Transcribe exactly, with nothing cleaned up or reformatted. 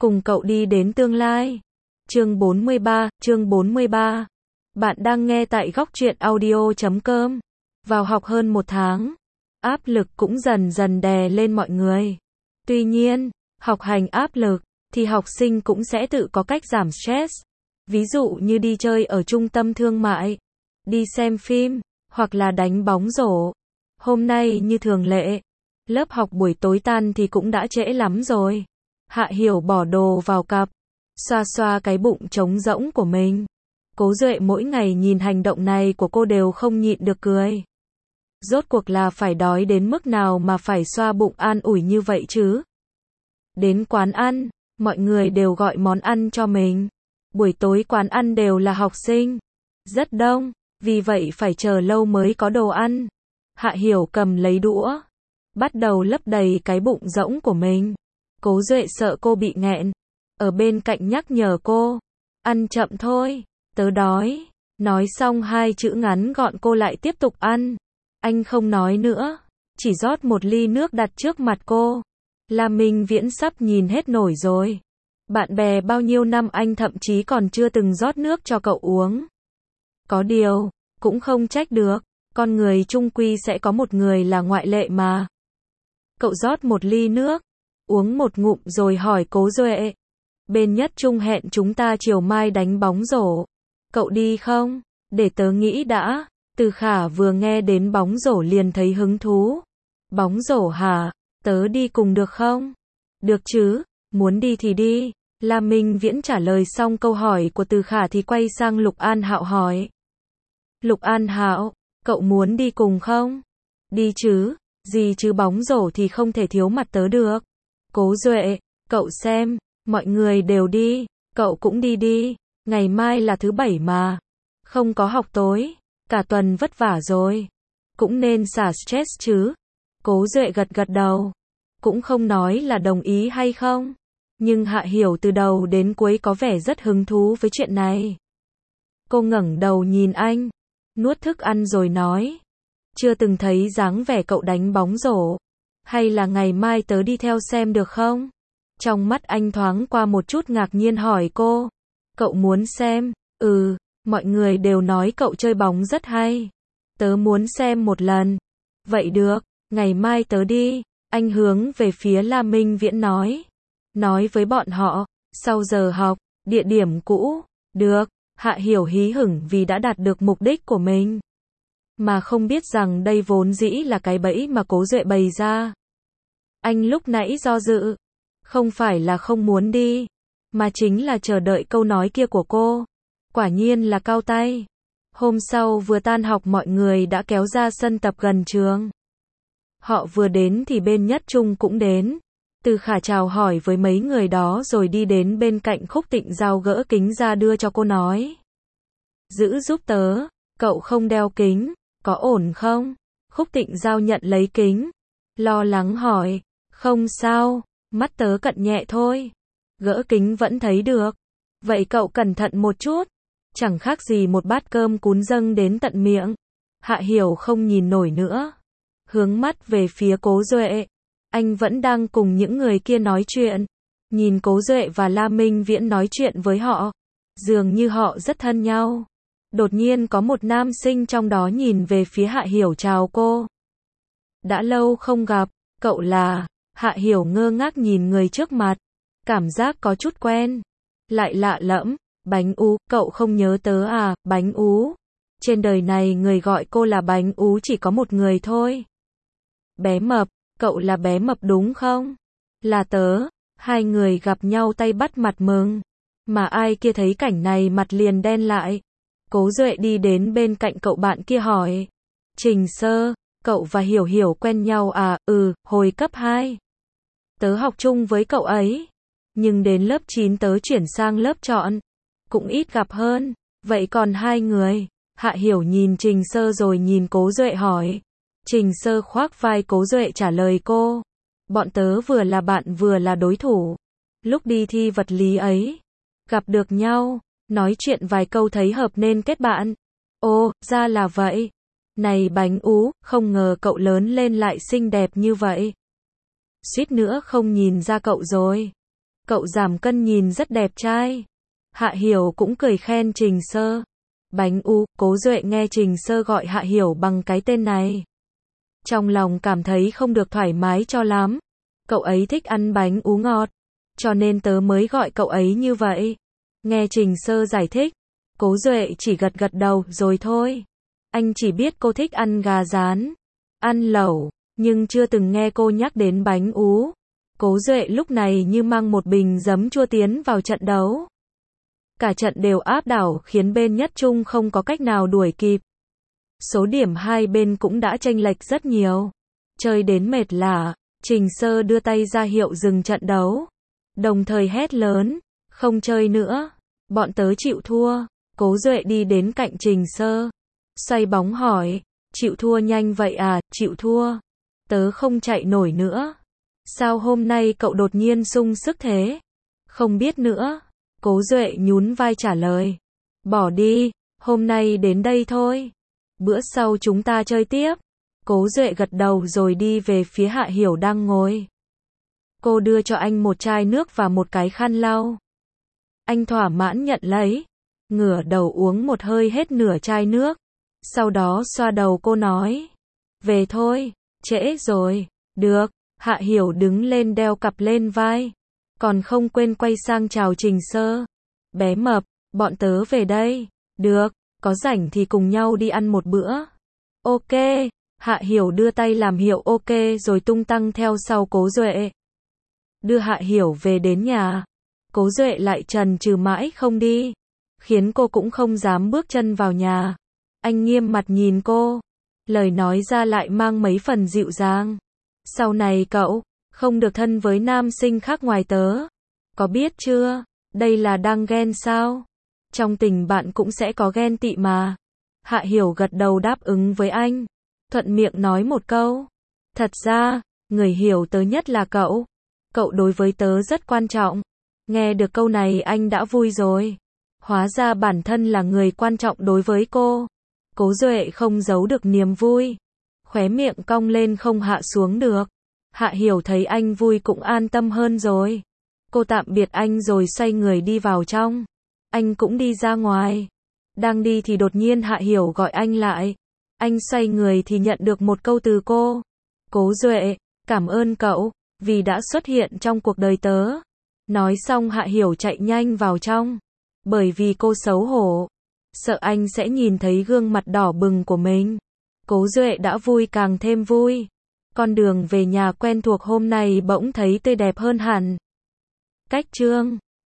cùng cậu đi đến tương lai. Chương bốn mươi ba, chương bốn mươi ba. Bạn đang nghe tại góc truyện audio chấm com. Vào học hơn một tháng, áp lực cũng dần dần đè lên mọi người. Tuy nhiên, học hành áp lực, thì học sinh cũng sẽ tự có cách giảm stress. Ví dụ như đi chơi ở trung tâm thương mại, đi xem phim, hoặc là đánh bóng rổ. Hôm nay như thường lệ, lớp học buổi tối tan thì cũng đã trễ lắm rồi. Hạ Hiểu bỏ đồ vào cặp, xoa xoa cái bụng trống rỗng của mình. Cố Duệ mỗi ngày nhìn hành động này của cô đều không nhịn được cười. Rốt cuộc là phải đói đến mức nào mà phải xoa bụng an ủi như vậy chứ? Đến quán ăn, mọi người đều gọi món ăn cho mình. Buổi tối quán ăn đều là học sinh, rất đông, vì vậy phải chờ lâu mới có đồ ăn. Hạ Hiểu cầm lấy đũa, bắt đầu lấp đầy cái bụng rỗng của mình. Cố Duệ sợ cô bị nghẹn, ở bên cạnh nhắc nhở cô, ăn chậm thôi, tớ đói. Nói xong hai chữ ngắn gọn cô lại tiếp tục ăn. Anh không nói nữa, chỉ rót một ly nước đặt trước mặt cô. La Minh Viễn sắp nhìn hết nổi rồi. Bạn bè bao nhiêu năm anh thậm chí còn chưa từng rót nước cho cậu uống. Có điều, cũng không trách được, con người chung quy sẽ có một người là ngoại lệ mà. Cậu rót một ly nước, uống một ngụm rồi hỏi Cố Duệ. Bên Nhất Trung hẹn chúng ta chiều mai đánh bóng rổ. Cậu đi không? Để tớ nghĩ đã. Từ Khả vừa nghe đến bóng rổ liền thấy hứng thú. Bóng rổ hả? Tớ đi cùng được không? Được chứ, muốn đi thì đi. La Minh Viễn trả lời xong câu hỏi của Từ Khả thì quay sang Lục An Hạo hỏi. Lục An Hạo, cậu muốn đi cùng không? Đi chứ, gì chứ bóng rổ thì không thể thiếu mặt tớ được. Cố Duệ, cậu xem, mọi người đều đi, cậu cũng đi đi, ngày mai là thứ bảy mà. Không có học tối, cả tuần vất vả rồi. Cũng nên xả stress chứ. Cố Duệ gật gật đầu, cũng không nói là đồng ý hay không. Nhưng Hạ Hiểu từ đầu đến cuối có vẻ rất hứng thú với chuyện này. Cô ngẩng đầu nhìn anh, nuốt thức ăn rồi nói. Chưa từng thấy dáng vẻ cậu đánh bóng rổ. Hay là ngày mai tớ đi theo xem được không? Trong mắt anh thoáng qua một chút ngạc nhiên hỏi cô. Cậu muốn xem? Ừ, mọi người đều nói cậu chơi bóng rất hay. Tớ muốn xem một lần. Vậy được, ngày mai tớ đi. Anh hướng về phía La Minh Viễn nói. Nói với bọn họ, sau giờ học, địa điểm cũ. Được, Hạ Hiểu hí hửng vì đã đạt được mục đích của mình. Mà không biết rằng đây vốn dĩ là cái bẫy mà Cố Duệ bày ra. Anh lúc nãy do dự, không phải là không muốn đi, mà chính là chờ đợi câu nói kia của cô. Quả nhiên là cao tay. Hôm sau vừa tan học mọi người đã kéo ra sân tập gần trường. Họ vừa đến thì bên Nhất Trung cũng đến. Từ Khả chào hỏi với mấy người đó rồi đi đến bên cạnh Khúc Tịnh Giao gỡ kính ra đưa cho cô nói. Giữ giúp tớ, cậu không đeo kính, có ổn không? Khúc Tịnh Giao nhận lấy kính, lo lắng hỏi, không sao, mắt tớ cận nhẹ thôi. Gỡ kính vẫn thấy được. Vậy cậu cẩn thận một chút. Chẳng khác gì một bát cơm cún dâng đến tận miệng. Hạ Hiểu không nhìn nổi nữa. Hướng mắt về phía Cố Duệ. Anh vẫn đang cùng những người kia nói chuyện. Nhìn Cố Duệ và La Minh Viễn nói chuyện với họ. Dường như họ rất thân nhau. Đột nhiên có một nam sinh trong đó nhìn về phía Hạ Hiểu chào cô. Đã lâu không gặp, cậu là... Hạ Hiểu ngơ ngác nhìn người trước mặt. Cảm giác có chút quen. Lại lạ lẫm. Bánh ú, cậu không nhớ tớ à, Bánh ú. Trên đời này người gọi cô là Bánh ú chỉ có một người thôi. Bé mập, cậu là bé mập đúng không? Là tớ. Hai người gặp nhau tay bắt mặt mừng. Mà ai kia thấy cảnh này mặt liền đen lại. Cố Duệ đi đến bên cạnh cậu bạn kia hỏi. Trình Sơ, cậu và Hiểu Hiểu quen nhau à? Ừ, hồi cấp hai. Tớ học chung với cậu ấy. Nhưng đến lớp chín tớ chuyển sang lớp chọn. Cũng ít gặp hơn. Vậy còn hai người? Hạ Hiểu nhìn Trình Sơ rồi nhìn Cố Duệ hỏi. Trình Sơ khoác vai Cố Duệ trả lời cô. Bọn tớ vừa là bạn vừa là đối thủ. Lúc đi thi vật lý ấy, gặp được nhau, nói chuyện vài câu thấy hợp nên kết bạn. Ồ, ra là vậy. Này Bánh ú, không ngờ cậu lớn lên lại xinh đẹp như vậy. Suýt nữa không nhìn ra cậu rồi. Cậu giảm cân nhìn rất đẹp trai. Hạ Hiểu cũng cười khen Trình Sơ. Bánh ú, Cố Duệ nghe Trình Sơ gọi Hạ Hiểu bằng cái tên này. Trong lòng cảm thấy không được thoải mái cho lắm. Cậu ấy thích ăn bánh ú ngọt, cho nên tớ mới gọi cậu ấy như vậy. Nghe Trình Sơ giải thích, Cố Duệ chỉ gật gật đầu rồi thôi. Anh chỉ biết cô thích ăn gà rán, ăn lẩu, nhưng chưa từng nghe cô nhắc đến bánh ú. Cố Duệ lúc này như mang một bình giấm chua tiến vào trận đấu. Cả trận đều áp đảo khiến bên Nhất Trung không có cách nào đuổi kịp. Số điểm hai bên cũng đã chênh lệch rất nhiều. Chơi đến mệt lả, Trình Sơ đưa tay ra hiệu dừng trận đấu. Đồng thời hét lớn, không chơi nữa, bọn tớ chịu thua. Cố Duệ đi đến cạnh Trình Sơ, xoay bóng hỏi, chịu thua nhanh vậy à, chịu thua. Tớ không chạy nổi nữa. Sao hôm nay cậu đột nhiên sung sức thế? Không biết nữa. Cố Duệ nhún vai trả lời. Bỏ đi, hôm nay đến đây thôi. Bữa sau chúng ta chơi tiếp. Cố Duệ gật đầu rồi đi về phía Hạ Hiểu đang ngồi. Cô đưa cho anh một chai nước và một cái khăn lau. Anh thỏa mãn nhận lấy, ngửa đầu uống một hơi hết nửa chai nước. Sau đó xoa đầu cô nói, về thôi, trễ rồi. Được. Hạ Hiểu đứng lên đeo cặp lên vai, còn không quên quay sang chào Trình Sơ. Bé mập, bọn tớ về đây. Được, có rảnh thì cùng nhau đi ăn một bữa. Ok. Hạ Hiểu đưa tay làm hiệu ok rồi tung tăng theo sau Cố Duệ. Đưa Hạ Hiểu về đến nhà, Cố Duệ lại chần chừ mãi không đi, khiến cô cũng không dám bước chân vào nhà. Anh nghiêm mặt nhìn cô, lời nói ra lại mang mấy phần dịu dàng. Sau này cậu không được thân với nam sinh khác ngoài tớ. Có biết chưa? Đây là đang ghen sao? Trong tình bạn cũng sẽ có ghen tị mà. Hạ Hiểu gật đầu đáp ứng với anh, thuận miệng nói một câu. Thật ra, người hiểu tớ nhất là cậu. Cậu đối với tớ rất quan trọng. Nghe được câu này anh đã vui rồi. Hóa ra bản thân là người quan trọng đối với cô. Cố Duệ không giấu được niềm vui, khóe miệng cong lên không hạ xuống được. Hạ Hiểu thấy anh vui cũng an tâm hơn rồi. Cô tạm biệt anh rồi xoay người đi vào trong. Anh cũng đi ra ngoài. Đang đi thì đột nhiên Hạ Hiểu gọi anh lại. Anh xoay người thì nhận được một câu từ cô. Cố Duệ, cảm ơn cậu, vì đã xuất hiện trong cuộc đời tớ. Nói xong Hạ Hiểu chạy nhanh vào trong. Bởi vì cô xấu hổ, sợ anh sẽ nhìn thấy gương mặt đỏ bừng của mình. Cố Duệ đã vui càng thêm vui. Con đường về nhà quen thuộc hôm nay bỗng thấy tươi đẹp hơn hẳn. Cách chương